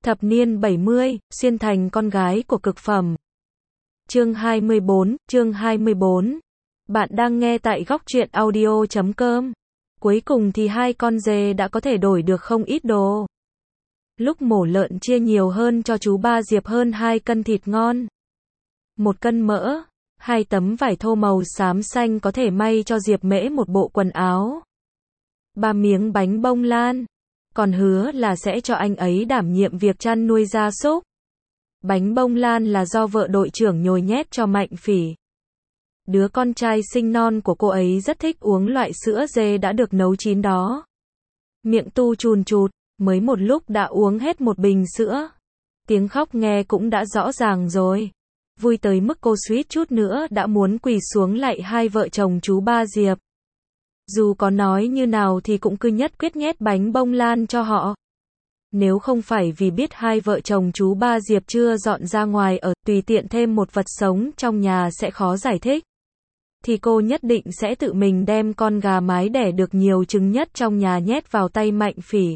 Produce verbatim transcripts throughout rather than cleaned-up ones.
Thập niên bảy mươi, xuyên thành con gái của cực phẩm. Chương hai mươi bốn, chương hai mươi bốn. Bạn đang nghe tại góc truyện audio chấm com. Cuối cùng thì hai con dê đã có thể đổi được không ít đồ. Lúc mổ lợn chia nhiều hơn cho chú ba Diệp hơn hai cân thịt ngon. Một cân mỡ, hai tấm vải thô màu xám xanh có thể may cho Diệp Mễ một bộ quần áo. Ba miếng bánh bông lan. Còn hứa là sẽ cho anh ấy đảm nhiệm việc chăn nuôi gia súc. Bánh bông lan là do vợ đội trưởng nhồi nhét cho Mạnh Phỉ. Đứa con trai sinh non của cô ấy rất thích uống loại sữa dê đã được nấu chín đó. Miệng tu chùn chụt, mới một lúc đã uống hết một bình sữa. Tiếng khóc nghe cũng đã rõ ràng rồi. Vui tới mức cô suýt chút nữa đã muốn quỳ xuống lạy hai vợ chồng chú ba Diệp. Dù có nói như nào thì cũng cứ nhất quyết nhét bánh bông lan cho họ. Nếu không phải vì biết hai vợ chồng chú ba Diệp chưa dọn ra ngoài ở, tùy tiện thêm một vật sống trong nhà sẽ khó giải thích, thì cô nhất định sẽ tự mình đem con gà mái đẻ được nhiều trứng nhất trong nhà nhét vào tay Mạnh Phỉ.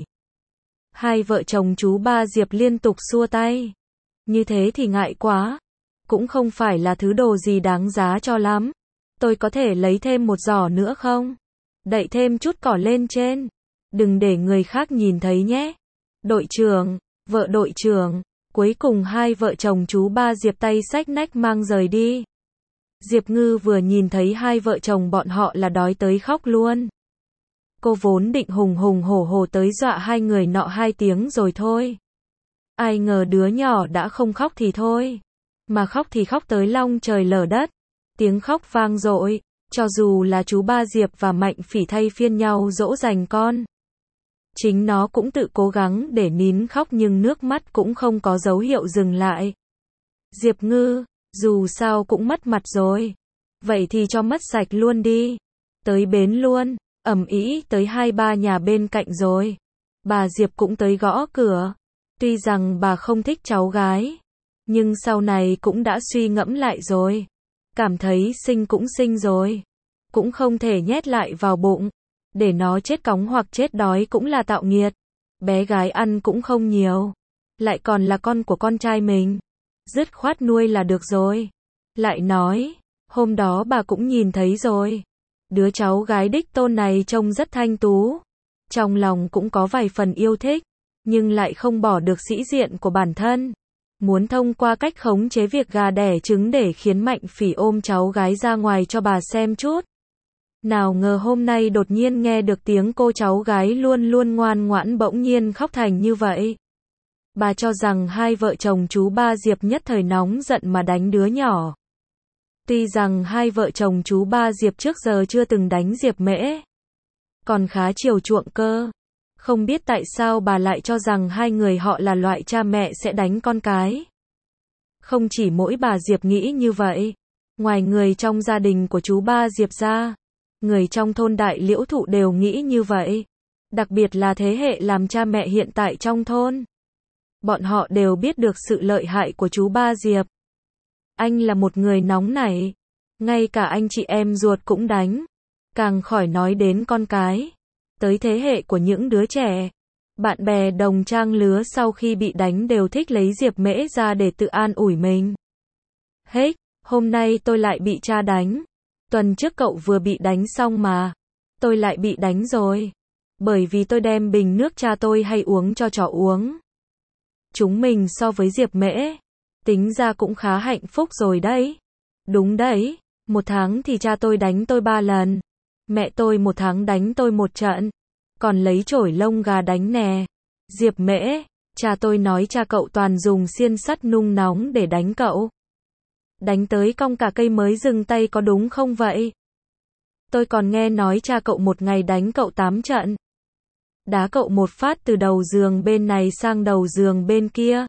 Hai vợ chồng chú ba Diệp liên tục xua tay. Như thế thì ngại quá. Cũng không phải là thứ đồ gì đáng giá cho lắm. Tôi có thể lấy thêm một giỏ nữa không? Đậy thêm chút cỏ lên trên. Đừng để người khác nhìn thấy nhé. Đội trưởng, vợ đội trưởng. Cuối cùng hai vợ chồng chú ba Diệp tay xách nách mang rời đi. Diệp Ngư vừa nhìn thấy hai vợ chồng bọn họ là đói tới khóc luôn. Cô vốn định hùng hùng hổ hổ tới dọa hai người nọ hai tiếng rồi thôi. Ai ngờ đứa nhỏ đã không khóc thì thôi. Mà khóc thì khóc tới long trời lở đất. Tiếng khóc vang dội. Cho dù là chú ba Diệp và Mạnh Phỉ thay phiên nhau dỗ dành con. Chính nó cũng tự cố gắng để nín khóc nhưng nước mắt cũng không có dấu hiệu dừng lại. Diệp Ngư, dù sao cũng mất mặt rồi. Vậy thì cho mất sạch luôn đi. Tới bến luôn, ầm ĩ tới hai ba nhà bên cạnh rồi. Bà Diệp cũng tới gõ cửa. Tuy rằng bà không thích cháu gái, nhưng sau này cũng đã suy ngẫm lại rồi. Cảm thấy sinh cũng sinh rồi. Cũng không thể nhét lại vào bụng. Để nó chết cóng hoặc chết đói cũng là tạo nghiệt. Bé gái ăn cũng không nhiều. Lại còn là con của con trai mình. Dứt khoát nuôi là được rồi. Lại nói, hôm đó bà cũng nhìn thấy rồi. Đứa cháu gái đích tôn này trông rất thanh tú. Trong lòng cũng có vài phần yêu thích. Nhưng lại không bỏ được sĩ diện của bản thân. Muốn thông qua cách khống chế việc gà đẻ trứng để khiến Mạnh Phỉ ôm cháu gái ra ngoài cho bà xem chút. Nào ngờ hôm nay đột nhiên nghe được tiếng cô cháu gái luôn luôn ngoan ngoãn bỗng nhiên khóc thành như vậy. Bà cho rằng hai vợ chồng chú ba Diệp nhất thời nóng giận mà đánh đứa nhỏ. Tuy rằng hai vợ chồng chú ba Diệp trước giờ chưa từng đánh Diệp Mễ. Còn khá chiều chuộng cơ. Không biết tại sao bà lại cho rằng hai người họ là loại cha mẹ sẽ đánh con cái. Không chỉ mỗi bà Diệp nghĩ như vậy. Ngoài người trong gia đình của chú ba Diệp ra, người trong thôn Đại Liễu Thụ đều nghĩ như vậy. Đặc biệt là thế hệ làm cha mẹ hiện tại trong thôn. Bọn họ đều biết được sự lợi hại của chú ba Diệp. Anh là một người nóng nảy. Ngay cả anh chị em ruột cũng đánh. Càng khỏi nói đến con cái. Tới thế hệ của những đứa trẻ. Bạn bè đồng trang lứa sau khi bị đánh đều thích lấy Diệp Mễ ra để tự an ủi mình. Hết, hôm nay tôi lại bị cha đánh. Tuần trước cậu vừa bị đánh xong mà. Tôi lại bị đánh rồi. Bởi vì tôi đem bình nước cha tôi hay uống cho chó uống. Chúng mình so với Diệp Mễ, tính ra cũng khá hạnh phúc rồi đấy. Đúng đấy, một tháng thì cha tôi đánh tôi ba lần. Mẹ tôi một tháng đánh tôi một trận. Còn lấy chổi lông gà đánh nè. Diệp Mễ, cha tôi nói cha cậu toàn dùng xiên sắt nung nóng để đánh cậu. Đánh tới cong cả cây mới dừng tay có đúng không vậy? Tôi còn nghe nói cha cậu một ngày đánh cậu tám trận. Đá cậu một phát từ đầu giường bên này sang đầu giường bên kia.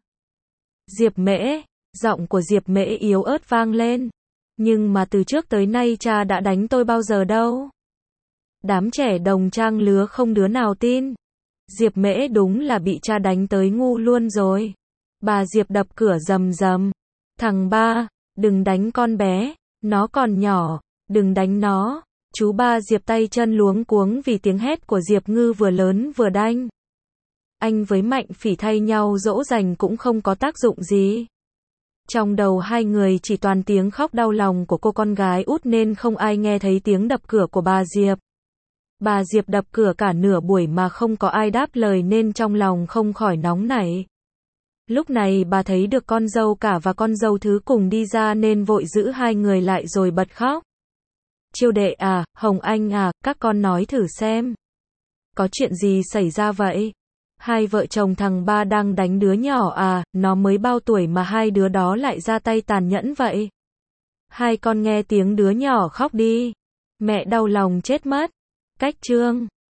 Diệp Mễ, giọng của Diệp Mễ yếu ớt vang lên. Nhưng mà từ trước tới nay cha đã đánh tôi bao giờ đâu. Đám trẻ đồng trang lứa không đứa nào tin. Diệp Mễ đúng là bị cha đánh tới ngu luôn rồi. Bà Diệp đập cửa rầm rầm. Thằng ba, đừng đánh con bé, nó còn nhỏ, đừng đánh nó. Chú ba Diệp tay chân luống cuống vì tiếng hét của Diệp Ngư vừa lớn vừa đanh. anh với Mạnh Phỉ thay nhau dỗ dành cũng không có tác dụng gì. Trong đầu hai người chỉ toàn tiếng khóc đau lòng của cô con gái út nên không ai nghe thấy tiếng đập cửa của bà Diệp. Bà Diệp đập cửa cả nửa buổi mà không có ai đáp lời nên trong lòng không khỏi nóng nảy. Lúc này bà thấy được con dâu cả và con dâu thứ cùng đi ra nên vội giữ hai người lại rồi bật khóc. Chiêu đệ à, Hồng Anh à, các con nói thử xem. Có chuyện gì xảy ra vậy? Hai vợ chồng thằng ba đang đánh đứa nhỏ à, nó mới bao tuổi mà hai đứa đó lại ra tay tàn nhẫn vậy. Hai con nghe tiếng đứa nhỏ khóc đi. Mẹ đau lòng chết mất. Cách chương